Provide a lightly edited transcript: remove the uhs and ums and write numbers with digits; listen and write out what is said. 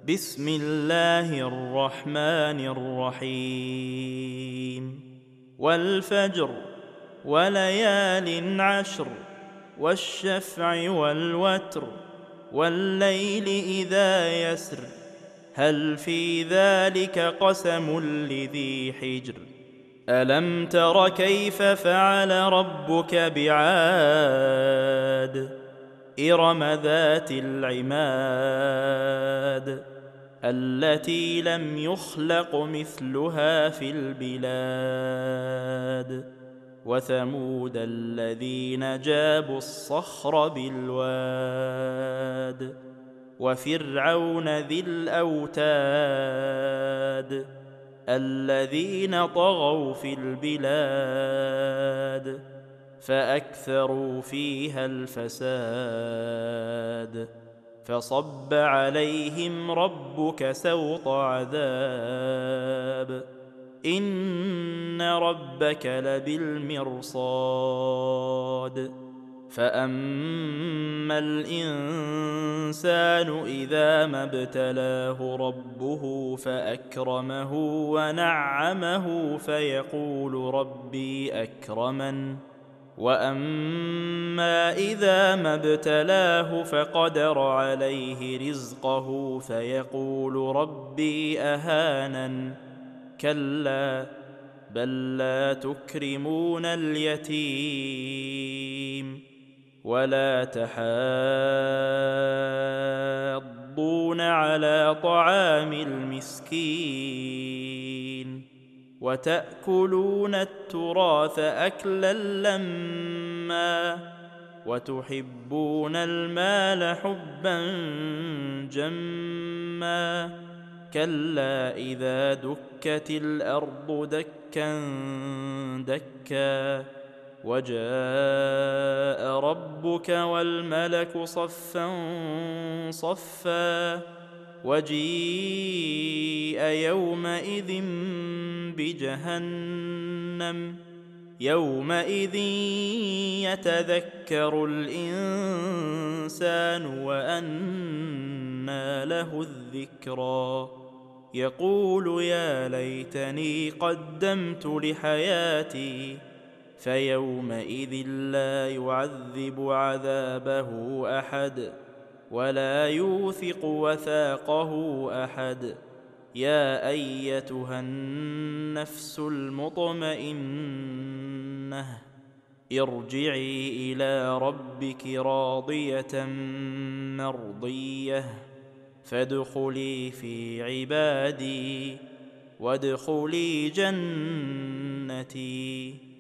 بسم الله الرحمن الرحيم والفجر وليال عشر والشفع والوتر والليل إذا يسر هل في ذلك قسم لذي حجر ألم تر كيف فعل ربك بعاد إرم ذات العماد التي لم يخلق مثلها في البلاد وثمود الذين جابوا الصخر بالواد وفرعون ذي الأوتاد الذين طغوا في البلاد فأكثروا فيها الفساد فصب عليهم ربك سوط عذاب إن ربك لبالمرصاد فأما الإنسان إذا ما ابتلاه ربه فأكرمه ونعمه فيقول ربي أكرمن وأما إذا ما ابتلاه فقدر عليه رزقه فيقول ربي أهانن كلا بل لا تكرمون اليتيم ولا تحاضون على طعام المسكين وتأكلون التراث أكلا لما وتحبون المال حبا جما كلا إذا دكت الأرض دكا دكا وجاء ربك والملك صفا صفا وجيء يومئذ بجهنم يومئذ يتذكر الإنسان وأنى له الذكرى يقول يا ليتني قدمت لحياتي فيومئذ لا يعذب عذابه أحد ولا يوثق وثاقه أحد يا أيتها النفس المطمئنة ارجعي إلى ربك راضية مرضية فادخلي في عبادي وادخلي جنتي.